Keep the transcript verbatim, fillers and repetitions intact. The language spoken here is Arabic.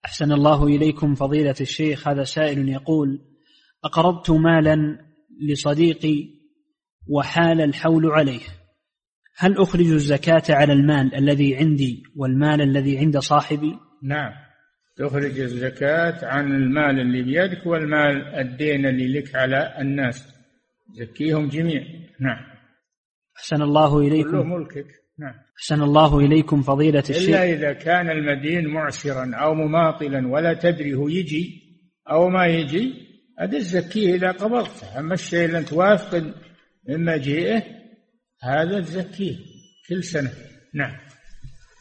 أحسن الله إليكم فضيلة الشيخ. هذا سائل يقول: أقرضت مالا لصديقي وحال الحول عليه، هل أخرج الزكاة على المال الذي عندي والمال الذي عند صاحبي؟ نعم، تخرج الزكاة عن المال اللي بيدك والمال الدين اللي لك على الناس، زكيهم جميع. نعم. أحسن الله إليكم. كله ملكك. نعم. أحسن الله إليكم فضيلة الشيخ. إلا إذا كان المدين معسرا أو مماطلا ولا تدري هو يجي أو ما يجي، هذا الزكيه إذا قبضته. أما الشيء اللي أنت واثق من مجيئه هذا الزكيه كل سنة. نعم.